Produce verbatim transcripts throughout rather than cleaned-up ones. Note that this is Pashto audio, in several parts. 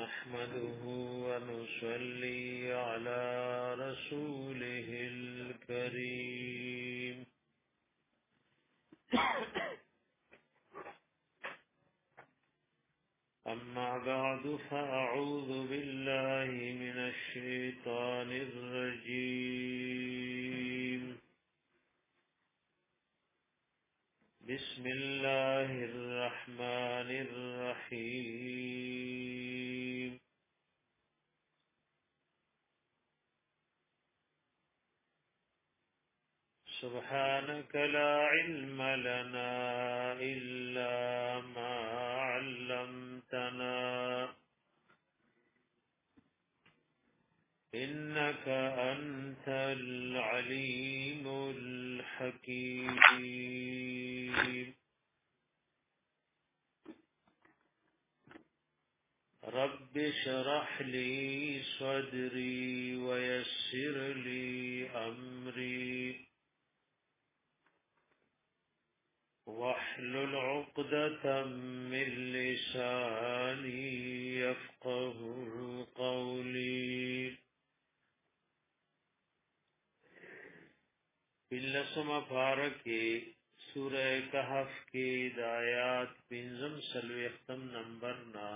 نحمده ونصلي على رسوله الكريم أما بعد فأعوذ بالله من الشيطان الرجيم بسم الله الرحمن الرحيم سبحانك لا علم لنا إلا ما علمتنا إنك أنت العليم الحكيم رب اشرح لي صدري ويسر لي أمري واحلل عقدة من لساني يفقه قولي بلسم پارکی سورہ کہف کی دایات پنزم سلوی اختم نمبر نا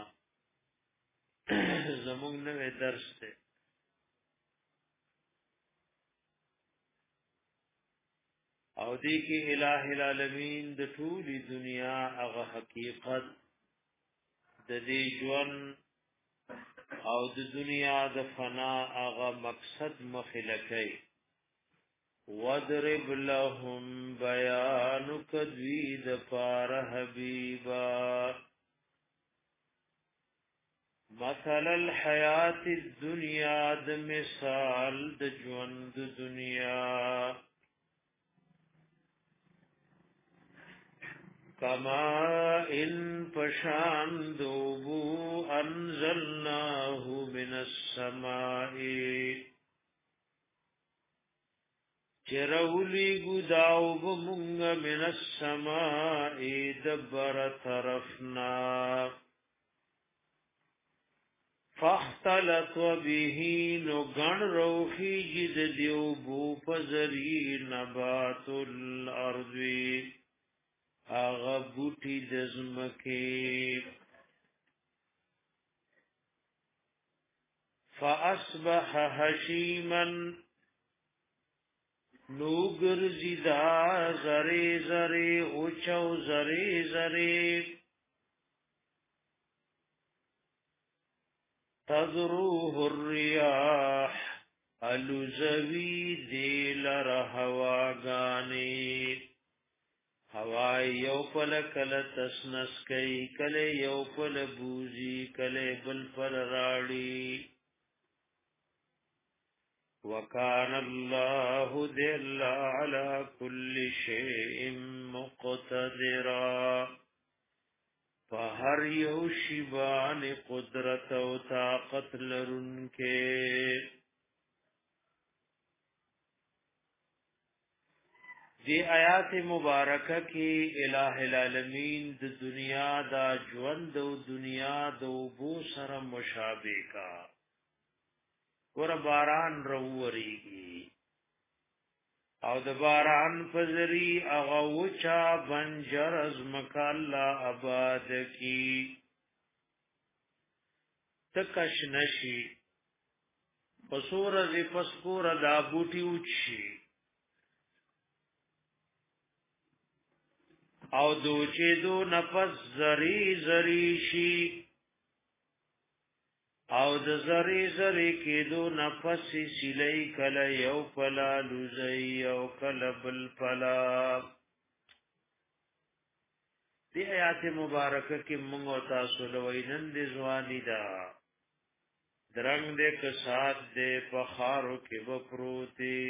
زمونگ نوے درس تے او دی کی الہ العالمین د ټولی دنیا اغه حقیقت د دې ژوند او د دنیا د فنا اغه مقصد مخلکی وَاضْرِبْ لَهُمْ بَيَانُكَ دوِيد پار حبیبا مثل الحیات الدنیا د مثال د ژوند دنیا کما ان پشان دوبو انزلناه من السماء چرولی گداو بمونگ من السماء دبر طرفنا فاختلط به نگن روخی جد دیوبو پزری نبات الارض آغا بوٹی دزمکی فاصبح حشیما نوگر زیدا زری زری اوچو زری زری تذروه الرياح الوزوی دیل رهواگانی هوائی یو پل کل تسنس کئی کل یو پل بوزی کل بل پل راڑی وکان اللہ دل علی کل شیء مقتدرا فہر یو شیبان قدرت و طاقت لرن کے دی آیات مبارکہ کی الہ العالمین د دنیا دا ژوند او دنیا دو بو سره مشابه کا ور باران روریږي او د باران فزری اغه وچا بنجر از مکالا آباد کی تکش نشی پسور ز پسپور دا بوټي وچی او دوچې دو نفس زری زری شي او د زری زری کې دو نفس سلی کله یو پلا لوزي او کله بل پلا دی آیات مبارکه کې موږ تاسو لوینن دي ځواني دا درنګ دې که سات دې پخارو کې وپروتي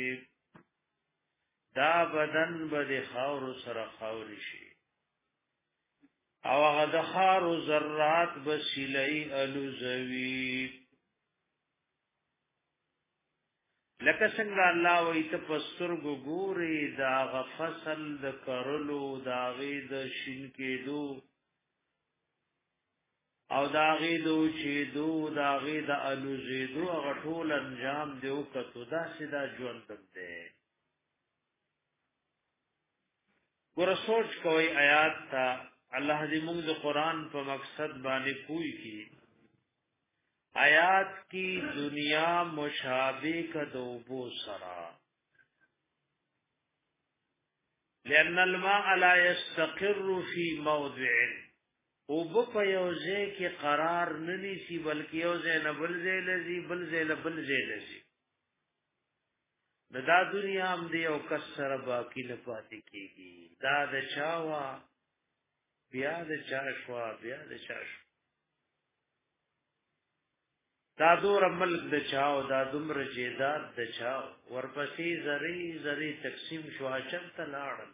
دا بدن به خاور سره خاور شي او هغه د خارو ذرات بسلی الوزوی لکه څنګه الله وې ته پستر ګوري دا غفصل د کرلو دا غي د شین کېدو او داغی دو چې دو داغی د الوزیدو غټول انجام دیو کتو دا سیدا ژوندم دی ګور سوچ کوي آیات تا الله دې موږ د قران په مقصد باندې پوي کی آیات کی دنیا مشابه کدوبو سرا لأن الماء لا يستقر في موضع او په یوځه کې قرار نه نشي بلکې یوځه نه بل ځای لذي بل ځای له بل ځای لذي دا دنیا هم دی او کسر باقی نه پاتې کیږي دا د چاوا بیا د چا شوا بیا د چا شوا دا دور ملک د چاو دا دومره جیداد د چاو ورپسې زری زری تقسیم شو چرته لاړل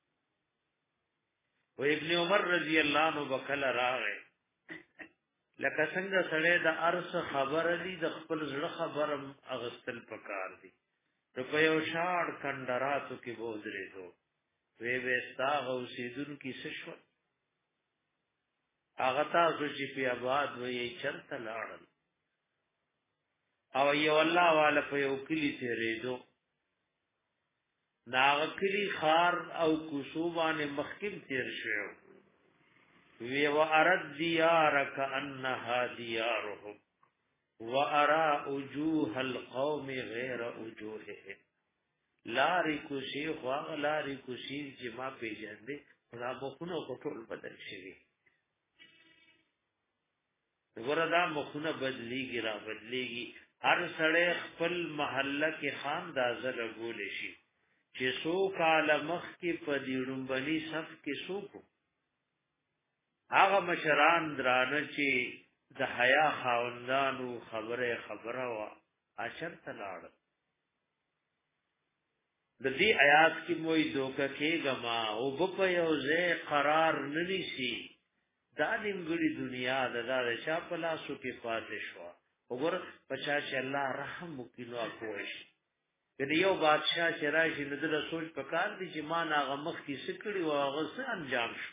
و ابن عمر رضی الله عنه وکړه راغې لکه څنګه سړی د ارس خبر دی د خپل زړه خبرم اغستل پکار دی نو په یو شاړ کندراتو کې بوزري دو وی وستا غوسیدون کی سشو هغه تاسو چې په آباد وې چرته لاړل او یو الله والا په یو کلی تیرې دو ناغ کلی خار او کوسوبانه مخکم تیر شو وی و ارد دیارک انها دیارهم وارى وجوه القوم غير وجوههم لاری کوشي خو لاری کوشي چې ما پیژندې دا مخونه ټول بدل شي وردا مخونه بدليږي را بدليږي هر سړی خپل محله کې خان دازه لګول شي چې سو کال مخ کې په دیړمبني صف کې سوکو هغه مشران درانه چې د حیا خاوندانو خبره خبره وا اشر تلاړ د دې آیات کې موي دوکه کېګما او په یو ځای قرار نني شي دا نیمګړي دنیا د دا شا په لاسو کې پاتې شو وګور پچا چې الله رحم وکړو کوش کله یو بادشاہ چې راشي نو د سوچ پکار دي چې ما ناغه مخ کې سکړي او هغه څه انجام شو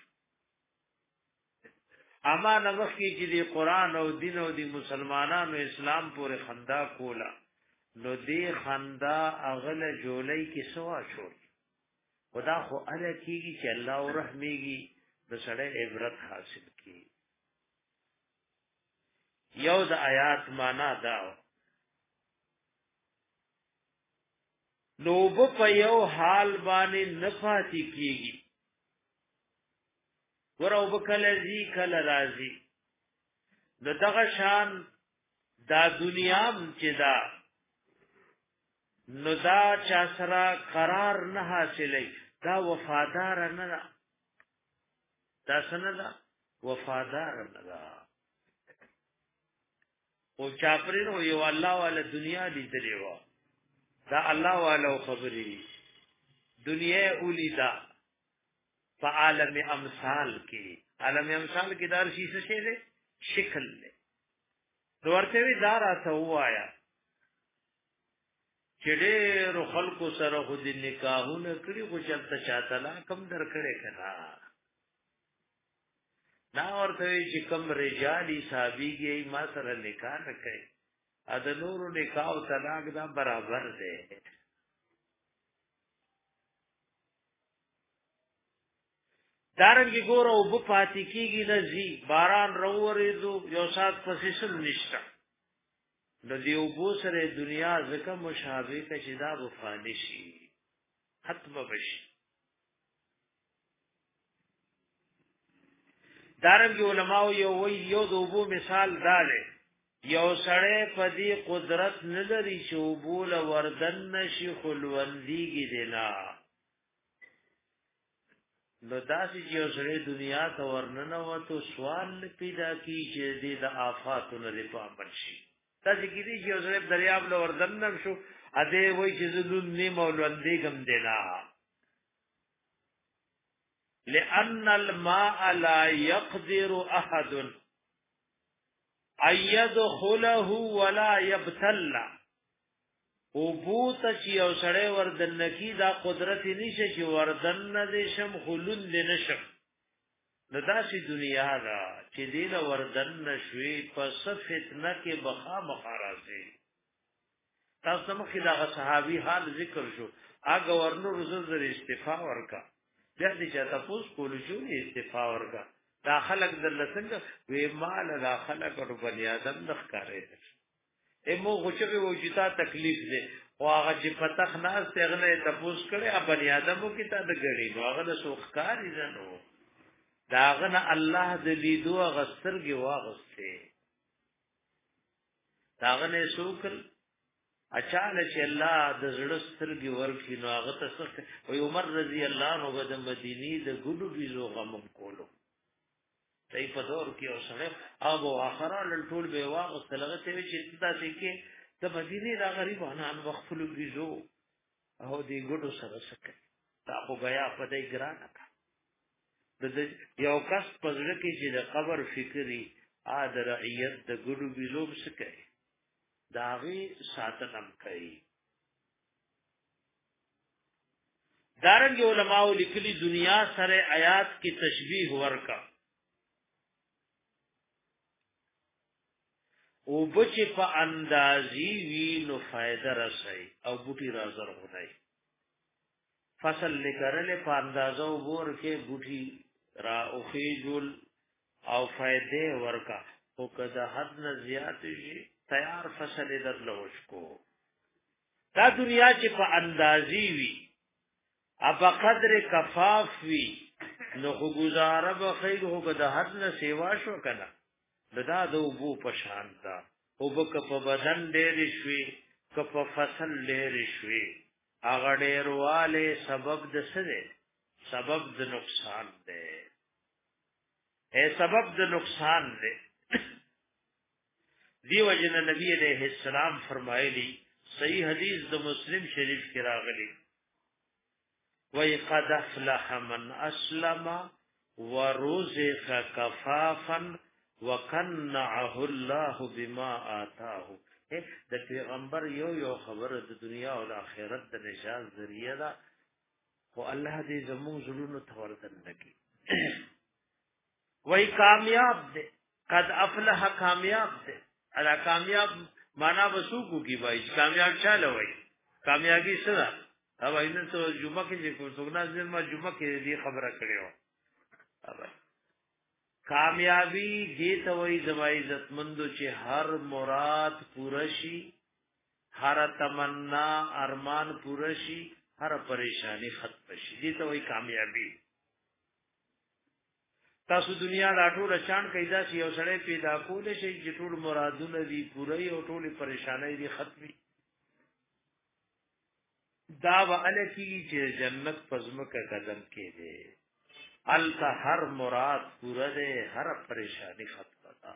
اما نمخ کی چې دی قران او دین او دی مسلمانانو اسلام پورې خندا کولا نو دی خندا اغله جولای کی سوا شو خدا خو اله کیږي چې الله ورحمېږي د سړی عبرت حاصل کی یو د آیات معنا دا نو په یو حال باندې نفاتی کیږي ورو بکل زی کل رازی نو دغه شان دا دنیام چې دا نو دا چا سره قرار نه حاصلې دا وفادار نه دا دا څنګه دا وفادار نه دا او چاپرین او یو الله والا دنیا لیدلې و دا الله والا خبرې دنیا اولیدا په عالم امثال کې عالم امثال کې دار شیشه شه ده شکل له ورته وی دار اته وایا چې ډېر خلکو سره خو دې نکاحونه کړی خو چلته چاته لا کم در کړي کنا نا ورته چې کم رجالي صاحبېږي ما سره نکاح نه کوي ا د نورو نکاح او طلاق دا برابر ده دارنګي ګور او په پاتې کېږي نزي باران روورېدو یو سات پسې سم نشته د دې او بو سره دنیا زکه مشابه ک چې دا وفانی شي ختم بشي دارنګي علماء یو وی یو د وبو مثال داله یو سړی په دې قدرت نه لري چې وبول وردن نشي خلوندېږي دینا نو داسې چې اوسړي دنیا ته ورننه وته سوال پیدا کی چې د آفاتو نه لپاره شي تاسو کې دي چې اوسړي دریاب له وردن نه شو ا دې وای چې زدون نه مولوندې کم دینا لأن الماء لا يقدر احد ان يدخله ولا يبتل او بوت چې یو سړی وردن کی دا قدرت نشه چې وردن نه شم خلون دې نشم نو داسې دنیا دا چې دې له وردن نشوي پس فتنه کې بخا مخارازي تاسو مخکې دا صحابي حال ذکر شو هغه ورنور زر استعفا ورکا بیا دې چې تاسو کول شو استعفا ورکا دا خلق در څنګه وې مال دا خلق او بنی آدم د ښکارې ایمو غوچوي وجتا تکلیف دې او هغه چې پتخ ناس تغنه تپوس کړي ا بنی آدمو کې تا د غړي نو هغه د سوخکاری زنو داغنه الله د لیدو غسترګي واغسته داغنه سوکل اچانه چې الله د زړه سترګي ورکړي نو هغه ته څه وي عمر رضی الله عنه د مدینی د ګډو بيزو غم کولو دای په دور کې اوسره ابو اخران ټول به واغسته لغه ته چې تاسو کې د مدینی دا غریبانو وقفلو بيزو او دې ګډو سره سکه تا خو غیا په دې ګرانه د یو کس پزړه کې چې د قبر فکری ا د رعیت د ګډو بيلوب سکه داغي ساتنم کوي دارنګ علماء لیکلي دنیا سره آیات کی تشبیه ورکا او بچ په اندازي وی نو فائدہ رسي او بوټي رازر غنای فصل لکرل په اندازو ور کې بوټي را اوخیجل او فائدې ورکا او کده حد نه زیات شي تیار فصل در لوش کو دا دنیا چې په اندازي وی ابا قدر کفاف وی نو خو گزاره به خیر هو کده حد نه سیوا شو کنه ددا د وبو پشان دا او بک په بدن ډېر شوي کپ فصل ډېر شوي اغه ډېر والے سبب د سره سبب د نقصان ده اے سبب د نقصان ده دیو جن نبی علیہ السلام فرمایلی صحیح حدیث د مسلم شریف کې راغلی وای قد افلح من اسلم ورزق کفافا وقنعه الله بما آتاه د پیغمبر یو یو خبره د دنیا او د آخرت د نجات ذریعہ ده او الله دې زموږ زړونو ته ورتن لګي وای کامیاب دے قد افلح کامیاب دے ادا کامیاب معنا وسوکو کی وای کامیاب چاله وای کامیابی سره او اینن ته جمعه کې چې څنګه ځل ما جمعه کې دې خبره کړو کامیابی دې ته وای زما عزت مندو چې هر مراد پورشي هر تمنا ارمان پورشي هر پریشانی ختم شي دې ته وای کامیابی تاسو دنیا لا ټول شان کیدا چې یو سړی پیدا کول شي چې ټول مرادونه دي پوره او ټول پریشانای دي ختمي دا وعده کی چې جنت پزما کا قدم کې دي التا هر مراد پورا ده هر پریشانی ختم ده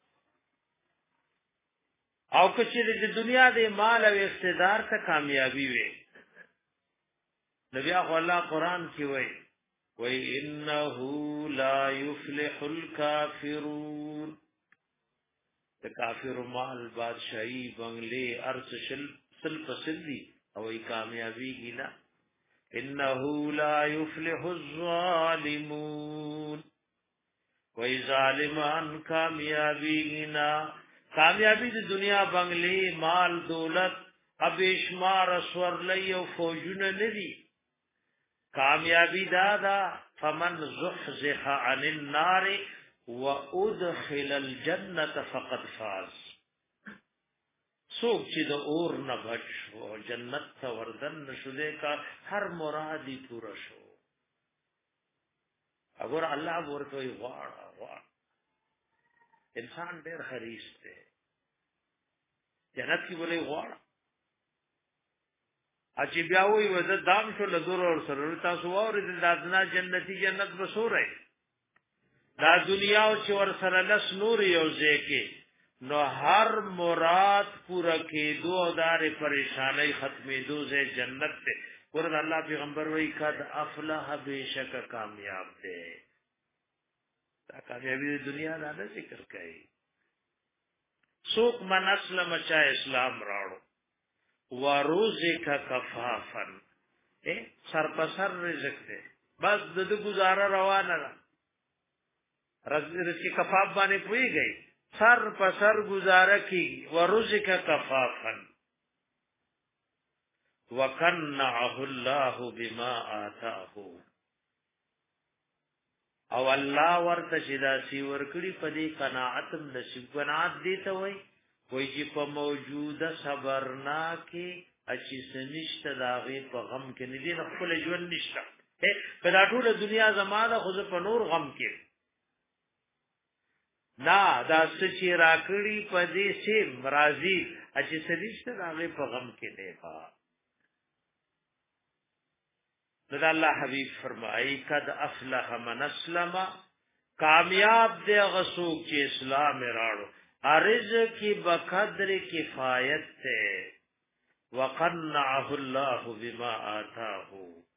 او کچې د دنیا د مال او اقتدار ته کامیابی وي نبی الله قران کې وایي وَإِنَّهُ لَا يُفْلِحُ الْكَافِرُونَ د کافر مال بادشاہی بنگلے ارس شل سل پسندی او ای کامیابی گینا انه لا يفلح الظالمون وای ظالمان کامیابی گینا کامیابی د دنیا بنگلے مال دولت ابشمار اسور لئی او فوجونه ندی کامیابی دادا فمن زحزح عن النار وادخل الجنه فقد فاز سوک چې د اور نه بچ او جنت ته وردن نشوله کا هر مرادی پورا شو اگر الله ورته وي واړه واړه انسان ډېر حریص دی جنت کې ولې واړه اچي بیا وي وځه دام شو لزور اور سره تاسو اور د دادنا جنتی جنت بسوره دا دنیا او چې ور سره لس نور یو ځکه نو هر مراد پورا کې دو دار پریشانای ختمې دو زه جنت ته ورته الله پیغمبر وای قد افلح بشک کامیاب دے دا کامیابی دنیا دا نه ذکر کوي سوق من اسلم چا اسلام راړو وروزک کفافن اے سر پر سر رزق دے بس د گزاره روانه ده رزق کفاف باندې پويږي سر په سر گزاره کی ورزق کفافا وکنعه الله بما آتاه او الله ورته شدا سی ورکړي په دې قناعت نصیب قناعت دي ته وای وای چې په موجوده صبرنا کې اچي سنشت داغه په غم کې نه دي خپل ژوند نشته په دا ټول دنیا زمانه خو په نور غم کې نا دا سچي راکړي په دې سي مرাজি اچي سنشت داغه په غم کې دی ها دا الله حبیب فرمایي قد افلح من اسلم کامیاب دی غسوک چې اسلام راړو ارزق کی بقدر کفایت ته وقنعه الله بما آتاه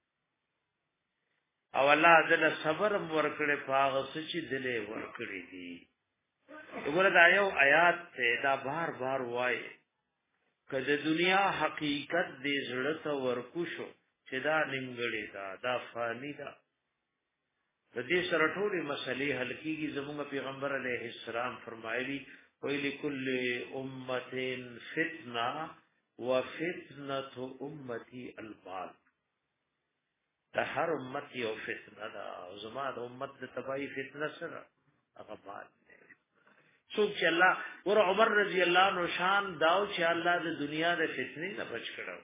او الله دل صبر ورکړي پاغه چې دلې ورکړي دي وګوره دا یو آیات ته دا بار بار وایي کله دنیا حقیقت دې زړه ته ورکوشو چې دا نیمګړی دا دا فانی دا د دې سره ټولې مسلې حل کیږي زموږ پیغمبر علیه السلام فرمایلی ویل کل امه فتنه وفتنه امتي المال دا هر امت یو فتنه دا زما د امت د تبعی فتنه سره هغه مال څوک چې الله ور عمر رضی الله عنه شان داو چې الله د دنیا د فتنې نه بچ کړو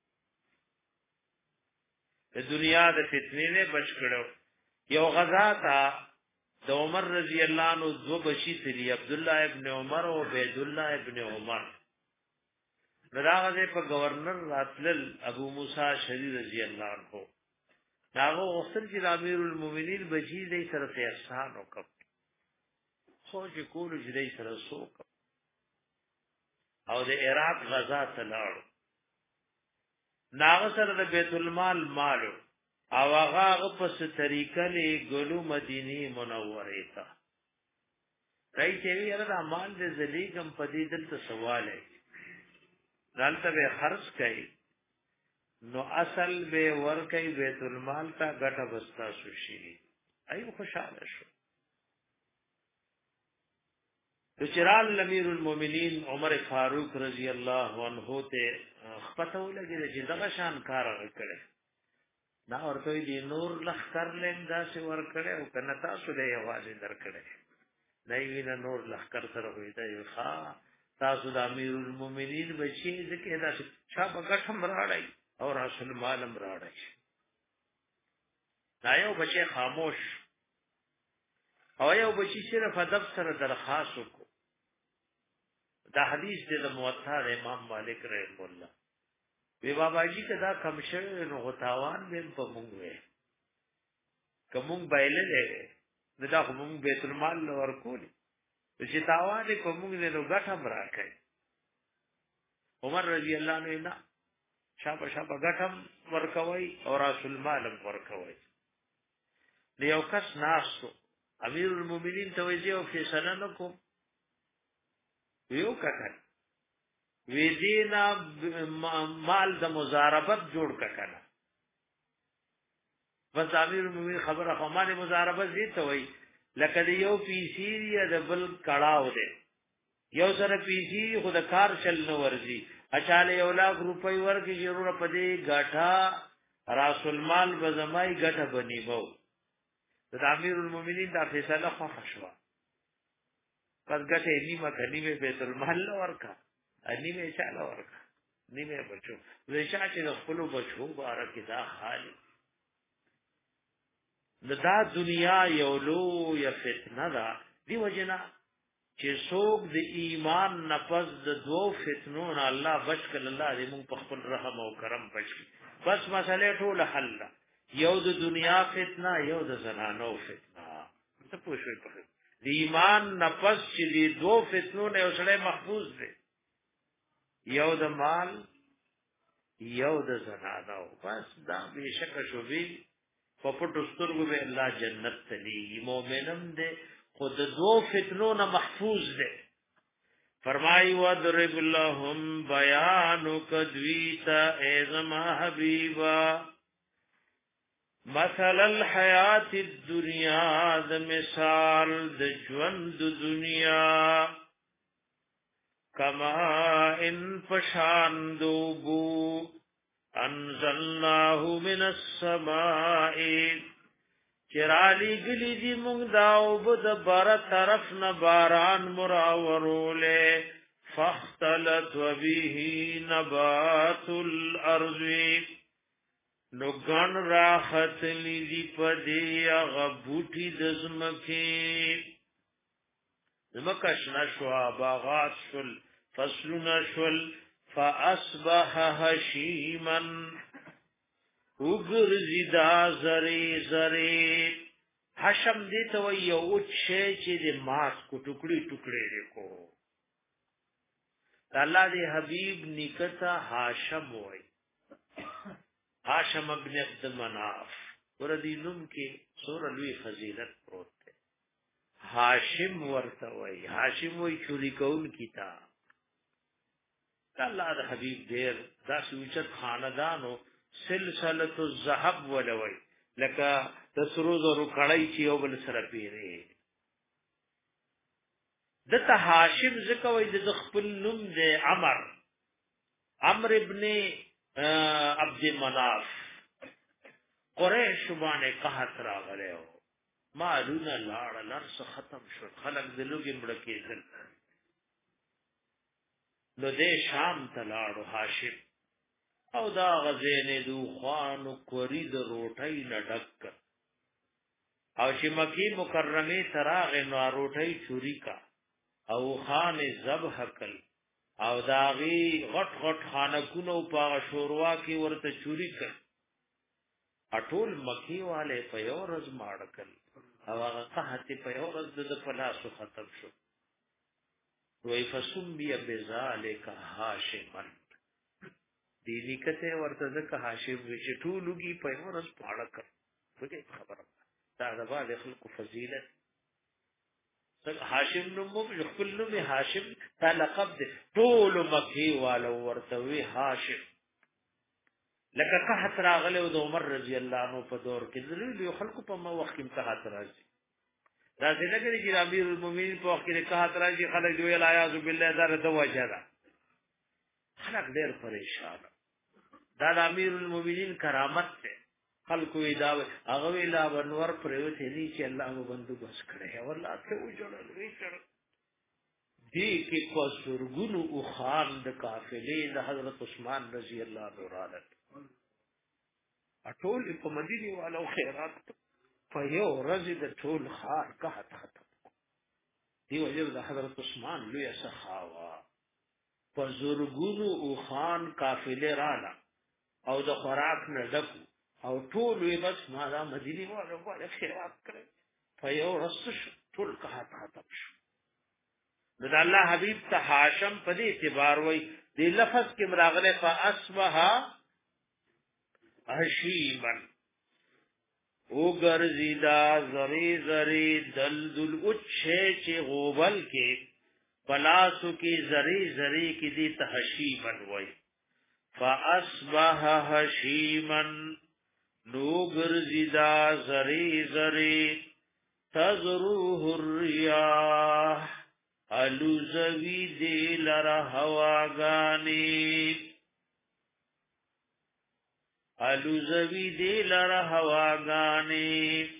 د دنیا د فتنې نه بچ کړو یو غزا تا د عمر رضی الله عنه دو بچی تری عبد الله ابن عمر او عبد الله ابن عمر دراغه په گورنر راتل ابو موسی شری رضی الله عنه داغه وختل چې امیر المؤمنین بچی دې سره احسان وکړ خو چې کول جدي سره سوک او د عراق غزا ته لاړ ناغه سره د بیت المال مالو او هغه هغه په طریقه لې ګلو مدینه منوره ته راي چې یاره د مال د زلیګم په دې دلته سوال ہے دلته به خرج کړي نو اصل به ور کوي بیت المال ته ګټه بستا سوشي ایو خوشاله شو چرال امیر المؤمنین عمر فاروق رضی الله عنه ته خپته ولګي چې دغه شان کار وکړي دا ورته دی نور لخر لین دا څه ور کړي او کنه تاسو له یوازې درکړي نه وینا نور لخر سره وي دا یو ښا تاسو د امیر المؤمنین بچی ځکه دا چا بغټم راړی او رسول مالم راړی دا یو بچی خاموش او یو بچی صرف ادب سره درخواست وکړو دا حدیث د موطا امام مالک رحمه الله وی بابا جی کدا کم شوه نو غتاوان به په مونږ وې کوم بایله لګې دا کوم بیت المال ورکول چې تاوان په مونږ نه نو غټه راکې عمر رضی الله عنه نه شابه شابه غټم ورکوي او رسول مالم ورکوي دیو کس ناسو امیر المؤمنین ته ویځي او فیصله نکوم یو کټه وی دینا مال د مزاربت جوړ کړه بس امیر المؤمنین خبره خمانه مزاربت دي ته وای لکه یو پی سی یا د بل کړهو ده یو سره پی سی خود کار چل نو ورزي اچاله یو لاک روپۍ ورکې ضرور پدې غاټا رسول مال بزمای غټه بنی وو د امیر المؤمنین دا فیصله خو خشوا پس غټه نیمه کنيمه بیت المال ورکا نیمه چاله ورکا نیمه بچو ویشا چې خپل بچو بارکه دا خالی دا دنیا یو لو یا فتنه دا دی وجنا چې څوک د ایمان نفس د دو فتنون الله بچ کړه الله دې موږ په خپل رحم او کرم بچ بس مسئله ټول حل یو د دنیا فتنه یو د زنانو فتنه څه پوښوي په د ایمان نفس چې د دو فتنون یو سره محفوظ دي یو د مال یو د زنانو بس دا بشک شوبې په پټو سترګو به الله جنت تلی مؤمنم دې خود دو فتنون محفوظ دے فرمائی وَضْرِبْ لَهُمْ بَيَانُ كَدْوِيتَ اِذْمَا حَبِيبًا مثل الحیات الدنیا د مثال د ژوند دنیا کما ان پشاندوبو انزلناه من السماء چرالی گلی دی مونگ داو بد بار طرف نباران مراورولے فاختلط وبه نبات الارض نگن راخت لیدی پدی غبوٹی دزمکی زمکش نشوا باغات شل فصل نشل فاصبح هشیما وګرځي دا زری زری حشم دې ته وي او چې چې د ماس کو ټوکړي ټوکړي ریکو الله دې حبيب نکتا هاشم وای هاشم ابن عبد مناف ور دې نوم کې سور لوی فضیلت پروت ده هاشم ورته وای هاشم وای چوری کول کیتا الله دې حبيب ډېر دا سوچت خاندانو سلسله الذهب ولوي لکه تسرو زرو کړای چې یو بل سره پیری دته هاشم زکوي د خپل نوم د عمر عمرو ابن عبد مناف قریش باندې قحط راغله مالونه لاړ لرس ختم شو خلق د لوګي مړ کېدل نو دې شام ته لاړو هاشم او دا غزینه دو خوانو کوری د روټۍ لډک او چې مکی مکرمه تراغ نو روټۍ چوری کا او خان ذبح کل او داغي غټ غټ خانکونو په شوروا کې ورته چوری کړ اټول مکی والے په یو ورځ ماړکل او هغه قحط په یو ورځ د پلاسو ختم شو وای فسم بیا بذالک هاشمن دینی کته ورته ځکه هاشم وی چې ټولږي په ورځ پاړه کړ وګړي خبره دا د باندې خلکو فضیلت څنګه هاشم نو مو خپل نوم هاشم تا لقب دې ټول مکی والو ورته وی هاشم لکه قحط راغله د عمر رضی الله عنه په دور کې ذلیل خلکو په مو وخت کې قحط راځي راځي لکه چې امیر المؤمنین په وخت کې قحط راځي خلک دی ویل اعوذ بالله دار د وجره خلک ډېر پریشان دا د امیر المؤمنین کرامت ته خلکو ودا هغه ویلا ونور پروت هلی چې الله مو بندو بس کړي والله ته وجړل وی چر دی کې کو سرګونو او خان د قافلې د حضرت عثمان رضی الله عنه اټول په مدینه والو خیرات په یو ورځ د ټول خار که ختم دی وجه د حضرت عثمان لوی سخاوا په زرګونو او خان قافلې رااله او د خوراک نه ډکو او ټول وی بس ما دا مدینه والو په خیرات کړی په یو ورځ ټول که ختم شو د الله حبیب ته هاشم په دې اعتبار وای د لفظ کې مراغله فاصبح هشیمن او ګرځیدا زری زری دلدل اچھے چې غوبل کې پلاسو کې زری زری کې دي تهشیمن وای فاصبح هشیمن نو ګرځیدا زری زری تزروه الرياح الوزوی دی لرا هواگانی الوزوی دی لرا هواگانی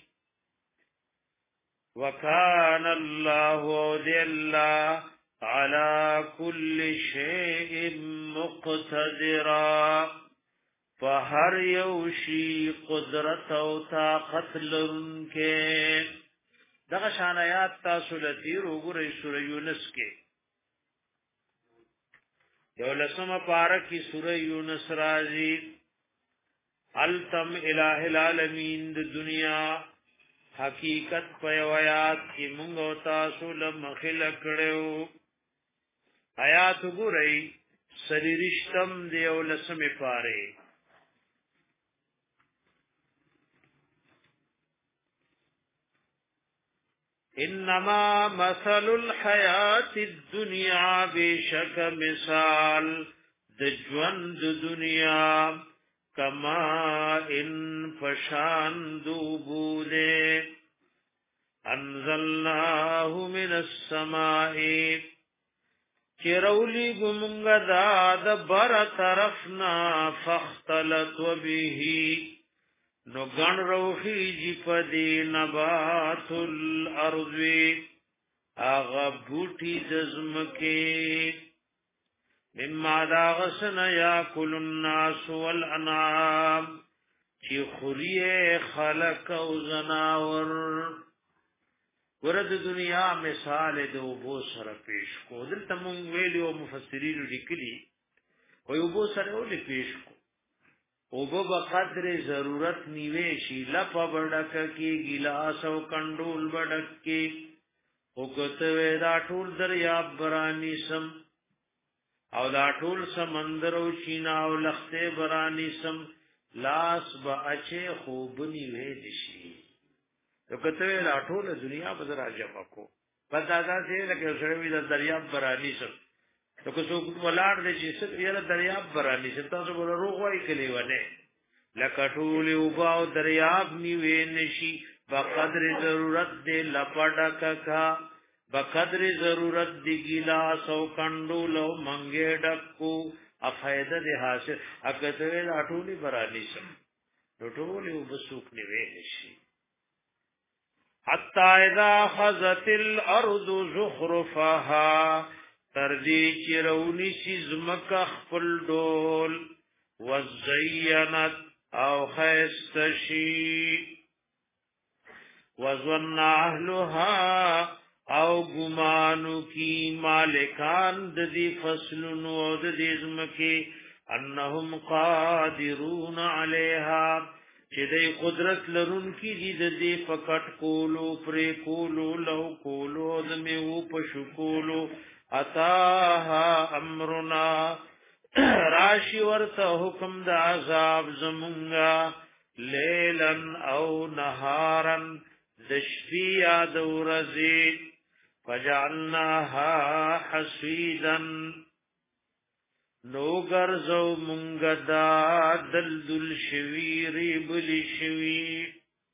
وکان الله دی اللہ على كل شيء مقتدرا فهر یوشی قدرت او طاقت لرنکے دغه شان آیات تاسو لتیر وګورئ سورہ یونس کې یو لسمه پارہ کې سورہ یونس راځي التم الہ العالمین د دنیا حقیقت په آیات کې موږ تاسو لمخل کړو آیات وګورئ سلیریشتم دی یو لسمه پاره انما مثل الحیات الدنیا بشک مثال د ژوند دنیا کما ان فشان دوبوده انزلناه من السماء چرولی گمنگا داد بر طرفنا فاختلط به نو گن روحی جی پدی نبات الارض آغا بوٹی دزمکی مما داغسن یاکل الناس والانعام چی خوری خلق و زناور ورد دنیا مثال د اوبو سره پیش کو دلته مونږ ویلو مفسرین لیکلي وي اوبو سره ولې پیش کو اوبو بقدر ضرورت نیوي شي لپا بڑک کی ګلاس او کندول بڑک کی وګته دا ټول دریاب برانی سم او دا ټول سمندر او چینا او لخته برانی سم لاس با اچه خوب نیوي دشي تو کته لا ټول دنیا په درا جمع کو پدا دا چې لکه سره وی د دریاب برانی سم تو که څوک ولار دي چې څه یره دریاب برانی سم تاسو بل روغ وای کلی ونه لکه ټول او باو دریاب نیوي نشي په قدر ضرورت دې لپډا کا په قدر ضرورت دې ګلاس او کندول او منګې ډکو افایده دې حاصل اګه لا ټول برانی سم ټول او بسوک نیوي نشي حتی اذا خذت الارض زخرفها تردی چرونی شزمک خپل ډول وزینت او خیستشی وظن اهلها او گمانو کی مالکان د دې فصلونو او د دې زمکه انهم قادرون علیها چې دې قدرت لرون کی دې د دې فقط کولو پرې کولو لو کولو د میو پشکولو اتاها امرنا راشی ورته حکم د عذاب زمونگا لیلن او نهارن دشفی آد ورزی فجعلناها حسیدن نو گرزو منگدا دلدل شوی ریبل شوی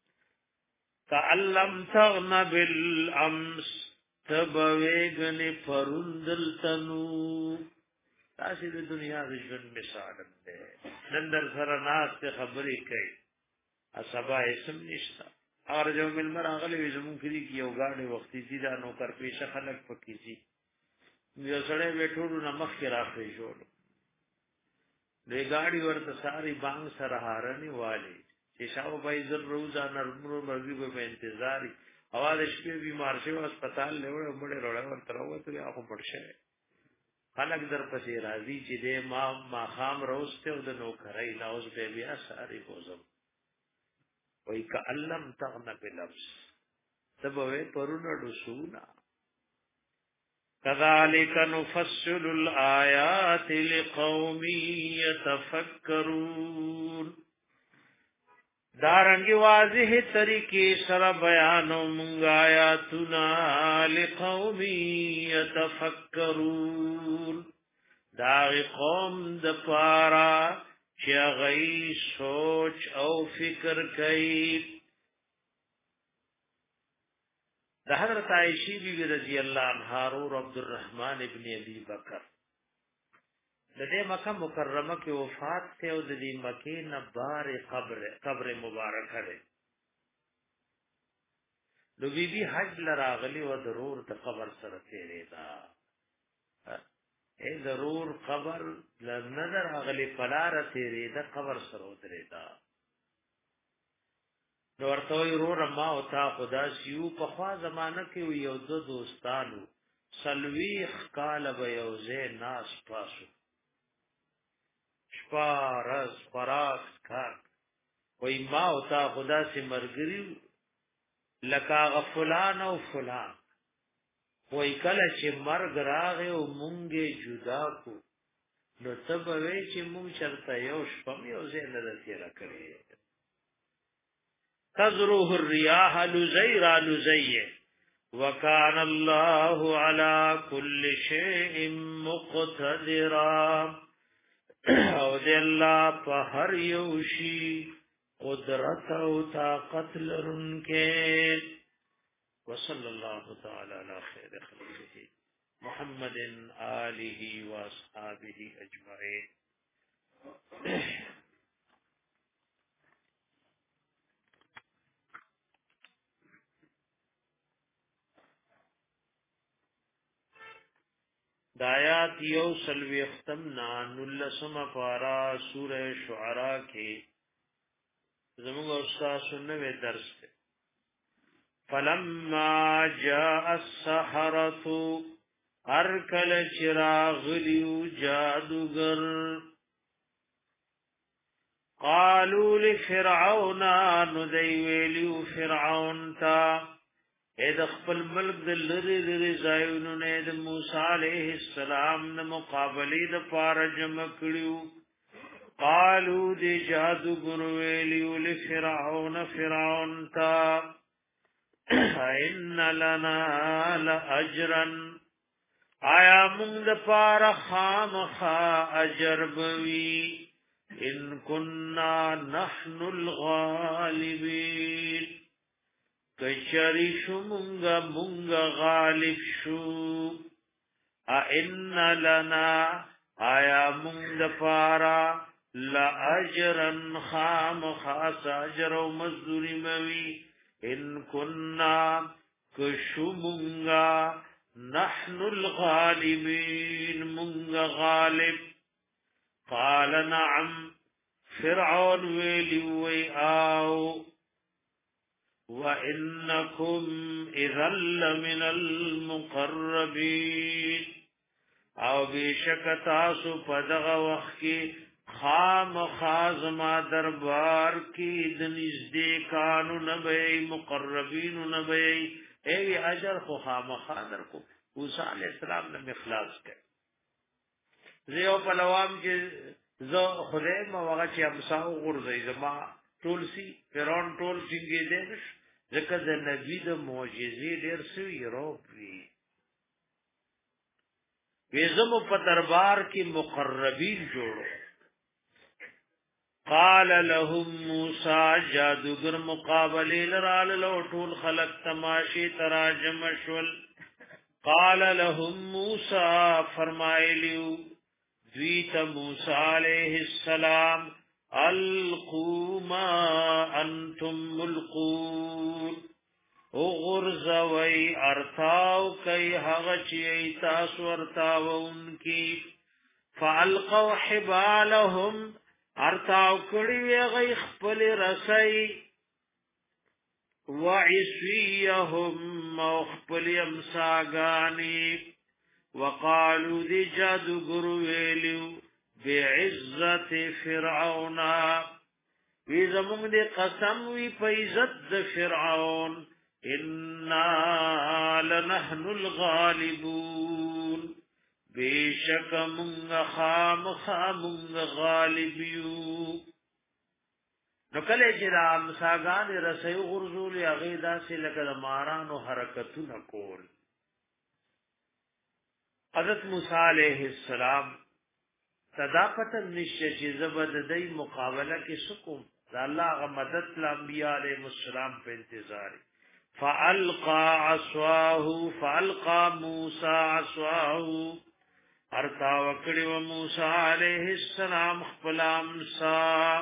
تعلم تغن بالامس تبویگن پرندل تنو تاسی د دنیا د ژوند مثال ده نن در سره ناس ته خبرې کوي اسبا اسم نشتا اور جو مل مر اغلی زمون کلی کی یو غاړي وختي دي دا نو کر پیشه خلق پکې سي یو سره وټورو نمخ کې راخې شو دې غاړي ورته ساری بانګ سره هارني والی چې شاو پای زر روزا نرمرو مرګي په انتظار اواز شپې بیمار شو هسپتال له وړه وړه ورته راوته هغه پړشه خلق در پسې راضي چې دې ما ما خام روسته او د نوکرای ناوز به بیا ساری کوزم وای ک علم تغن بلبس تبوي پرونه دسونا كذلك نفصل الآيات لقوم يتفكرون دارنگی واضح طریقے سره بیانو مونږ آیاتنا لقوم يتفکرون دا قوم د پارا چې غي سوچ او فکر کوي د حضرت عائشہ بی رضی اللہ عنہا اور عبد الرحمن ابن ابي بکر د دې مکه مکرمه کې وفات ته او د دې مکه نه بار قبر قبر مبارک ده نو بی بی حج لراغلی و ضرور د قبر سره تیرې دا اے ضرور قبر لنظر اغلی فلار تیرې دا قبر سره تیرې دا نو ورته ورور ما او تا خدا سیو په خوا زمانہ کې یو دو دوستانو سلویخ کال به یوزه ناس پاسو شپارز فراس کار وی ما او تا خدا سی مرګریو لکا غفلان او فلان وی کله چې مرګ راغی او مونږه جدا کو نو تبوي چې مونږ چرته یو شپم یو ځای نه تیر کړی تزروه الرياح لزيرا لزيه وكان الله على كل شيء مقتدرا او دې الله په هر یو شی قدرت او طاقت لرونکې. وصلی الله تعالی علی خیر خلقه محمد آله واصحابه اجمعین. دایات یو سلوی ختم نان اللسم پارا سورہ شعراء کے زمانگ استاد سنوے درس تے. فلما جاء السحرة ارکل چراغ لیو جادوگر قالوا لفرعون ندیویلیو فرعون تا اے د خپل ملک د لری لری ځایونو نه د موسی علیه السلام نه مقابله د پار جمع کړیو. قالو دی جادو ګرو ویلیو لفرعون فرعون تا ان لنا لاجرا آیا موږ د پار خامخا اجر بوي ان كنا نحن الغالبين کچری شو مونگا مونگا غالب شو. ائن لنا آیا مونگ پارا لا اجرن خام خاص اجر و مزدوری موی ان کننا کشو مونگا نحن الغالبین مونگا غالب. قال نعم فرعون ویلی وی آو وَإِنَّكُمْ إِذًا لَّمِنَ الْمُقَرَّبِينَ او بیشک تاسو پدغه وخت کې خام خازما دربار کې د نږدې کانو نبی مقربین نبی ای اجر خو خام خادر کو موسی علیہ السلام نے اخلاص کړ. زیو په لوام کې زو خدای ما وغه چې امساو غرزي زما ټول سي فرعون ټول څنګه دې ځکه د نبی د معجزې ډېر سوي روپي وېزم په دربار کې مقربین جوړو. قال لهم موسی جادوگر مقابله لرال لو ټول خلق تماشي تراجم شول. قال لهم موسی فرمایلیو دویت موسی علیہ السلام القوا ما انتم ملقون اغرزوی ارتاو کئی حغچی ایتاس ورتاو انکی. فالقوا حبالهم ارتاو کڑی غی خپل رسی وعصیهم مخپل امساگانی. وقالو دی جادو گرو ویلیو بعزت فرعون وی زمون دی قسم وی پیزت د فرعون انا لنحن الغالبون بیشک منگ خام خامنگ غالبیو. نو کله چې را مساګان رسې غرزول یا غیدا سي لکه د مارانو حرکتونه کول. حضرت موسی علیہ السلام صداقت نشه چې زبد دای مقابله کې سکم دا الله غ مدد الانبیاء علیہ السلام په انتظار. فالقى عصاه فالقى موسی عصاه ارتا وکړي و موسی علیہ السلام خپل امسا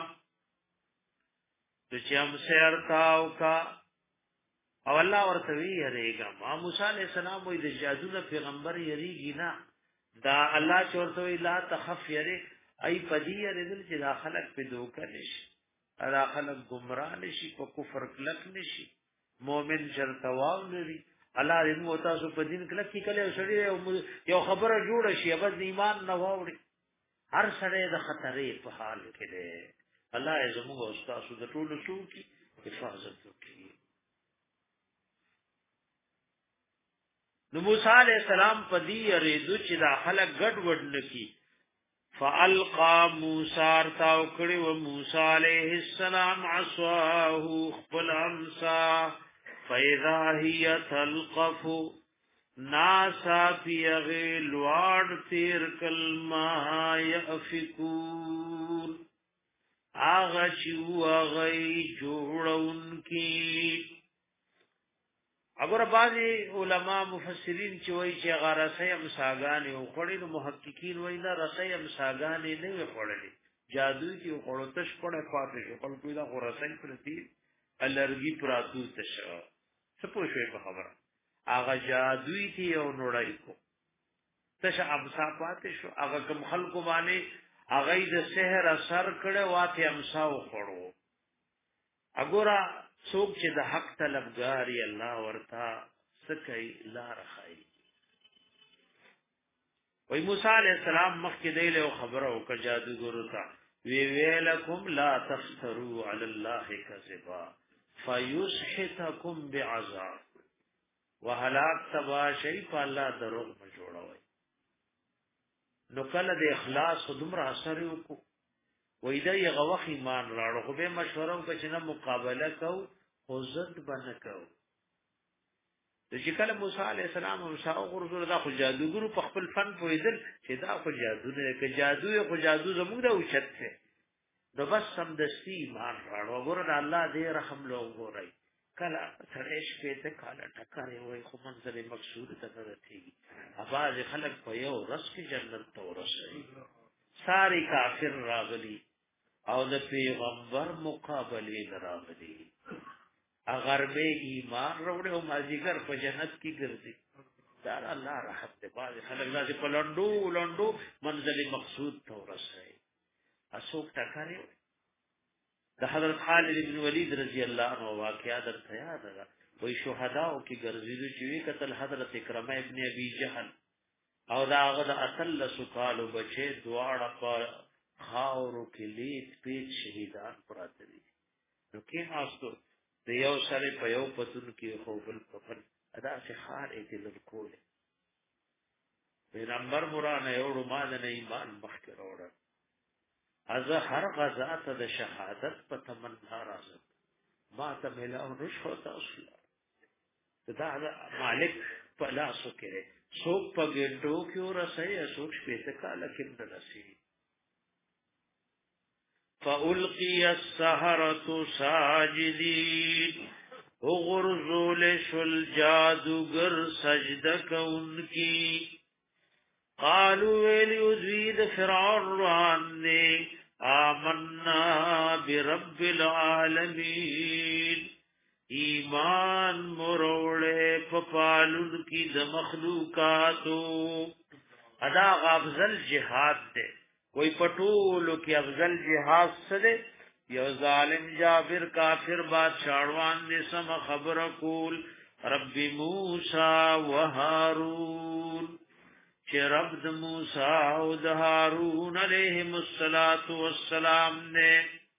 د چې امسا ارتاو کا او الله ورته وی هرېګا ما موسی علیہ السلام وې د جادو نه پیغمبر یریږي نه دا الله چورته وی لا تخف یری ای پدی یریدل چې دا خلق په دوکه نشي دا خلق گمراه نشي په کفر کلک نشي مؤمن شرطواو لري الله دې مو تاسو په دین کلک کې کله سړی یو خبره جوړه شي بس ایمان نه واوړي هر سړی د خطرې په حال کې دی. الله یې زموږ او تاسو د ټولو شو کی حفاظت وکړي. نو موسی علیہ السلام په دې ریدو چې دا خلک ګډ وډ نکی. فالقى موسی ارتاو کړي و موسی علیہ السلام عصاه خپل امسا فاذا هي تلقف ناسا پیغی لوار تیر کلمہ یأفکون آغا چیو آغای جوڑون کی. اگر بعضی علماء مفسرین چوئی چی اغا رسی امساگانی و خوڑی نو محققین وینا رسی امساگانی نوی خوڑی جادوی کی خوڑو تش پڑے پاتے شو قل کوئی دا خو رسی پرتی الرگی پراتو تش سپو شوئی پا خبر آغا جادوی تی او نوڑائی کو تش امسا پاتے شو آغا کم خلقو بانے آغای د سحر اثر کړه واته امساو خړو اګورا څوک چې د حق طلبګاری الله ورتا سکای لار خای. وای موسی علی السلام مخکې دیله خبره او ک جادوګر تا وی ویلکم لا تفتروا علی الله کذبا فیسحتکم بعذاب وهلاك تبا شی په الله دروغ ما جوړوي. نو کله د اخلاص دومره اثر وکړو وای دا یو وخت ایمان راړو خو به مشوره وکړي چې نه مقابله کو خو ضد باندې کو. چې کله موسی علی السلام او شاو غرزو دا خو جادوګرو په خپل فن پویدل چې دا خو جادو نه کې جادو خو جادو زموږ د اوچت څه نو بس سم دستی ایمان راړو ګور الله دې رحم لو ګورای کله سړیش په ته کاله ټکرې وای خو منزل مقصود ته نه رسیږي. اواز خلق په یو رس کې جنت ته ورسېږي. ساری کافر راغلی او د پیغمبر مقابله راغلی اگر به ایمان وروړي او مازیګر په جنت کې ګرځي دا الله رحمت دې باز خلک داسې په لندو لندو منزل مقصود ته ورسېږي. اسوک ټکرې د حضرت خالد بن ولید رضی الله عنه واقعا درته یاد ده وای شهداو کې ګرځیدو چې وی قتل حضرت اکرمه ابن ابي جهل او دا هغه د اتل سکالو بچي دواړه په خاورو کې لیت پیټ شهیدان پراته دي. نو کې تاسو د یو سره په یو پتون کې خو بل په ادا چې خار ایت لکول پیغمبر مرانه یو ما د ایمان مخکې وروړه از هر غزا ته د شهادت په تمنا راځم ما ته ملاو نشو تاسو دا مالک په لاسو کې څوک په ګډو کې ورسې څوک شپې کاله کې درسي. فالقي السحرة ساجدين غرزول شل جادوگر سجدہ کونکی قالوا ویلی ازوید فرعون رواننے آمنا برب العالمین ایمان مروڑے پپالن کی د مخلوقاتو. ادا افضل جہاد دے کوئی پٹولو کی افضل جہاد سدے یو ظالم جابر کافر بادشاہوان نے سم خبر کول رب موسیٰ و ہارون چه رب د موسیٰ و د ہارون علیہم السلام نے.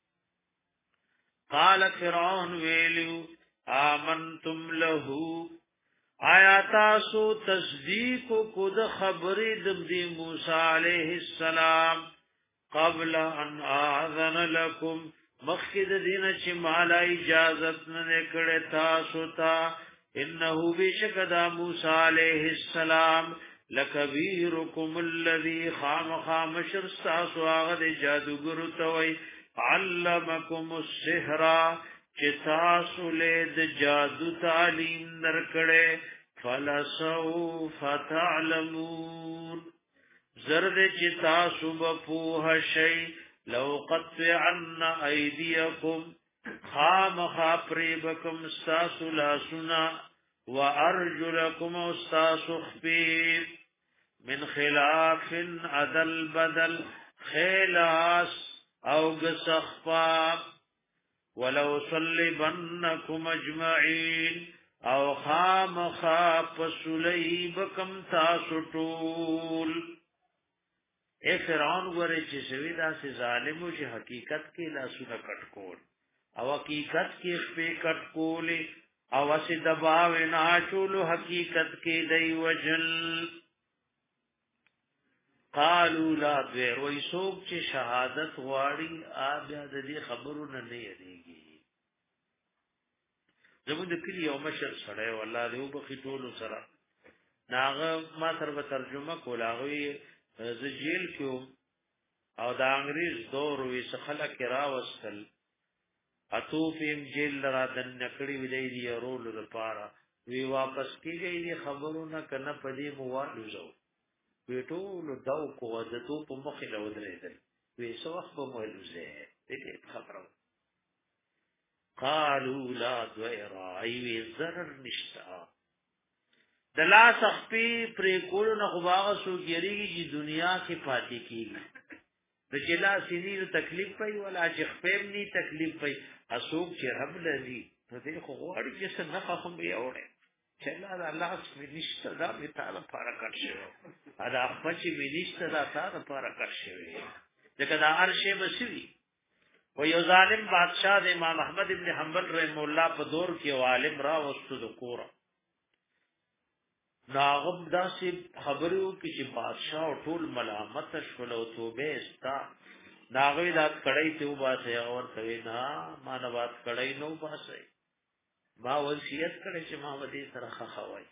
قال فرعون ویلو آمنتم لہو آیا تاسو تصدیق کو د خبری د موسیٰ علیہ السلام قبل ان آذن لکم مخید دین چی مالا اجازت نکڑے تاسو تا انہو بشکدا موسیٰ علیہ السلام لکبیرکم الذی خام خام شرستاسو آغد جادوگر توی علمکم السحرہ چتاسو لید جادو تعلیم نرکڑے فلسوف تعلمون زرد چتاسو بپوہ شی لو قطعن ایدیکم خام خاپریبکم استاسو لاسنا وارجلکم استاسو خبیب من خلاف عدل بدل خلاص او گسخفا ولو صلبنکم اجمعین او خام خاپ سلیبکم تاسو ټول. اے فرعون ګوره چې شوی دا سي ظالمو چې حقیقت کې لاسونه کټ کول او حقیقت کې شپې کټ کول او اسی دباو نه چول حقیقت کې دی وجل. قالوا لا غیر وای سوق چې شهادت واړي آ بیا د دې خبرونه نه یریږي. زموږ د کلی یو مشر سره والله له وبخې ټولو سره ناغه ما سره ترجمه کولاغوي زجیل کیو او دا انګریز دور وی خلک را وستل اتو فیم جیل را دن نکړی وی دی رول لپاره وی واپس کیږي خبرونه کنه پدې موالو زو وی ټول داو کو د تو په مخ له ودرېدل وی سو وخت په موالوزه دې خبرو قالوا لا ضير اي ضرر نشتا د لاس خپي پرې کول نه خواغه سو ګریږي چې دنیا کې پاتې کیږي د چلا سینې تکلیف پي ولا چې خپم ني تکلیف پي اسوک چې رب لذي نو دې خو غوړي چې څه نه خپم بیا وره چلا د الله سبحانه نشته دا به تعالی لپاره کړ شو دا خپل چې نشته دا تعالی لپاره کړ شو ځکه دا هرشي بسوي و یو ظالم بادشاہ د امام احمد ابن حنبل رحم الله په دور کې عالم را وستو د کور ناغب داسې خبرو کې چې بادشاہ او ټول ملامت شول او توبه استا ناغوی دا کړی ته وباسه اور کوي نه مانوات کړی نو باسه ما وصیت کړی چې ما ودی سره خخوي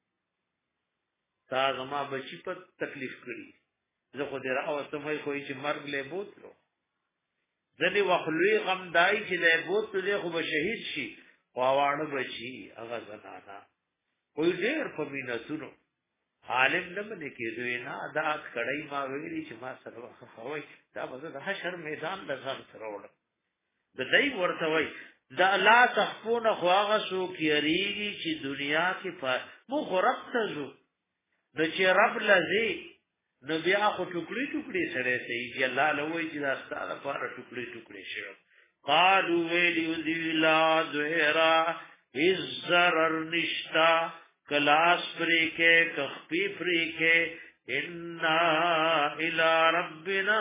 تا زما بچی په تکلیف کړی زه خو دې راوته مې کوئی چې مرګ له بوتلو ځنی وخلوی غم دای چې له بوت ته خو به شهید شي واوانه بچی هغه زنانا کوئی ډېر په مينتونو عالم نه باندې کېدوی نه ادا کړی ما ویلي چې ما سره خوي دا به د حشر میدان د ځان سره وړ د دای ورته وای دا لا تخفون خواغه سو کیریږي چې دنیا کې په مو خرقت زو د چې رب لذي نو بیا خو ټوکړي ټوکړي سره سي چې الله لوي چې دا ستاره لپاره ټوکړي ټوکړي شي قالوا ویلی ذی لا ذرا الزرر نشتا کلاس پری کے کخپی پری کے انا الى ربنا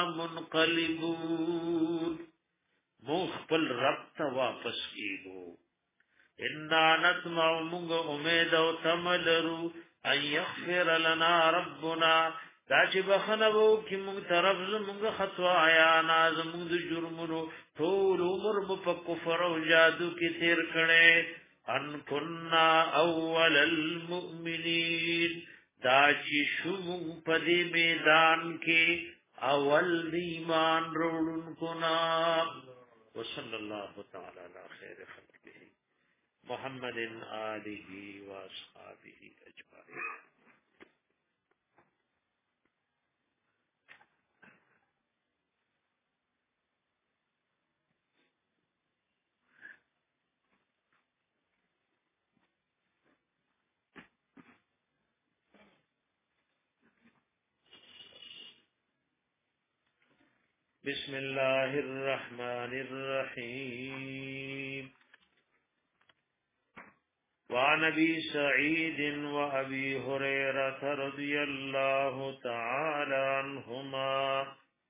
منقلبون مخبل رب تا واپس کیگو انا نتمع منگ امید و تملرو ان یغفر لنا ربنا دا چې بخنبو کی منگ طرف زمونگ خطوایا زمونگ جرمونو طول عمر په کفر او جادو کی تیر کړي ان كنا اول المؤمنین دا چې شوم په دې میدان کې اول ایمان وروړونکو نا وصلی الله تعالی علی خیر خلقه محمد آله و اصحابہ اجمعین. بسم الله الرحمن الرحيم. وعن ابي سعيد وابي هريره رضي الله تعالى عنهما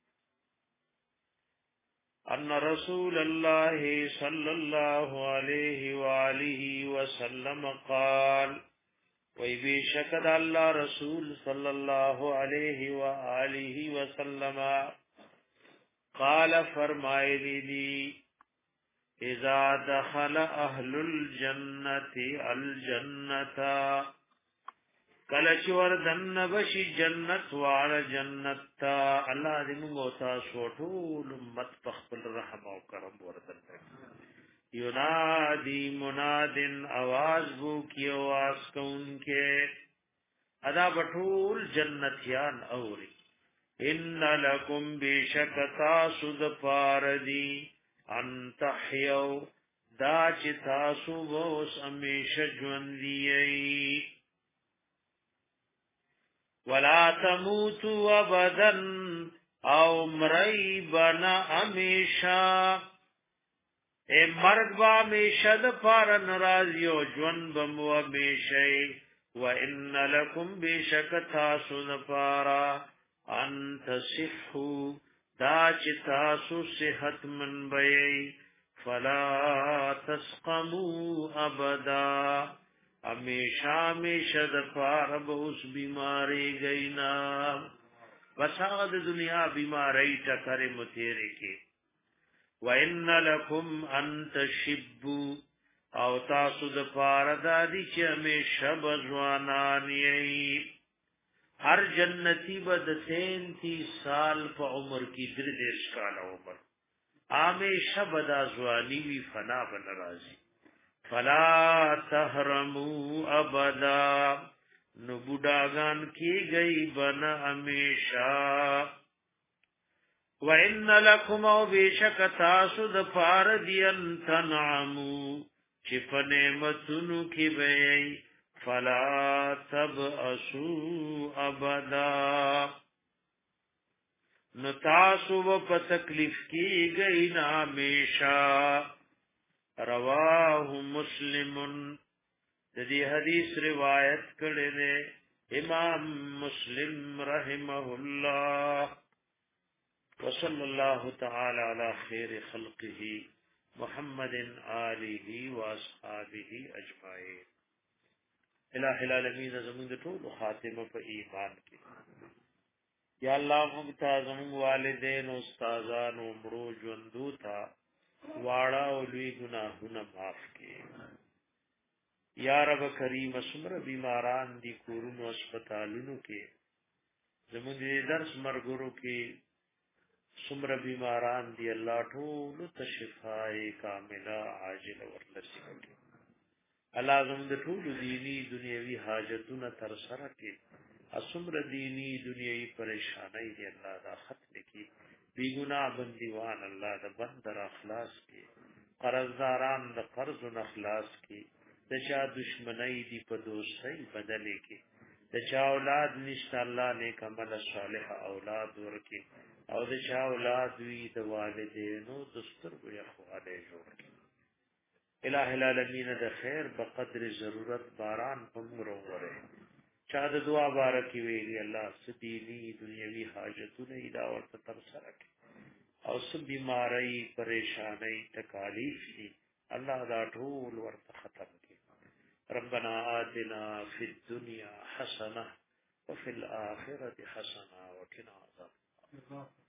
ان رسول الله صلى الله عليه واله وسلم قال ويبشكد الله رسول صلى الله عليه واله وسلم قال فرمائے دی اذا دخل اهل الجنه الجنه کلچ وردن بشی جنت وعلى جنت الله دې موږ تاسو ټول امت تخبل رحم او کرم وردن ینادی منادن आवाज بو کی आवाज کون کے ادا بټول جنتیان اوري ان لکم بشکتا سود پاردی ان تحیو دا چی تاسو بوس امیش جوندیئی ولا تموتو ابدن او مریبنا امیشا اے مرگ با امیشا دا پارن رازیو جون بمو امیشی و ان لکم بشکتا سود پارا انت صحو دا چتا سو صحت من بئی فلا تسقمو ابدا امیشا امیشا دفار بہس بیماری گئینا وساغد دنیا بیماری ٹکر متیرے کے وَإِنَّ لَكُمْ أَن تَشِبُّوا او تاسو د پاره دادی چې همیشه بزوانان یې هر جنتی به د تینتیس سال په عمر کې درې دیرش کاله عمر همیشه به د ځواني وی فنا به ناراضي فلا تحرموا ابدا نو بوډاګان کی گئی بن همیشه وان لکم او بیشک تاسو د پاره دی ان تنعمو چې په نعمتونو کې وي فلا تبأسوا ابدا نو تاسو په تکلیف کې گئی نا همیشه رواه مسلم د دې حدیث روایت کړي نه امام مسلم رحمه الله وصلى الله تعالى على خير خلقه محمد آله واصحابه اجمعين الہ العالمین زمون ټول خاتمه په ایمان کې یا الله موږ ته زمون والدین او استادان او مړو ژوندو ته واړه او لوی ګناهونه معاف کړي یا رب کریم اسمر بیماران دي کورونو هسپتالونو کې زمون دې درس مرګورو کې سمر بیماران دی الله ټول ته شفای کامله عاجله ورلسي الله زموږ د ټول دینی دنیوي حاجتونه تر سره کې اسمر دینی دنیوي پریشانای دی الله دا ختم کی بی ګناه بندیوان الله د بندر اخلاص کی قرضداران د قرض او اخلاص کی د چا دشمنی دی په دوستۍ بدلې کی د چا اولاد نشته الله نیک عمل صالح اولاد ورکی او د چا اولاد وی د والدینو دستور ګیا خواله جوړ کړي الہ العالمین د خیر په قدر ضرورت باران پمرو وره چا د دعا بارکی ویلی الله ستینی دنیوي حاجتونه ادا ورته تر سره کړي او سب بیماری پریشانی تکالیف دي الله دا ټول ورته ختم کړي ربنا آتنا فی الدنيا حسنه وفي الاخره حسنه وقنا عذاب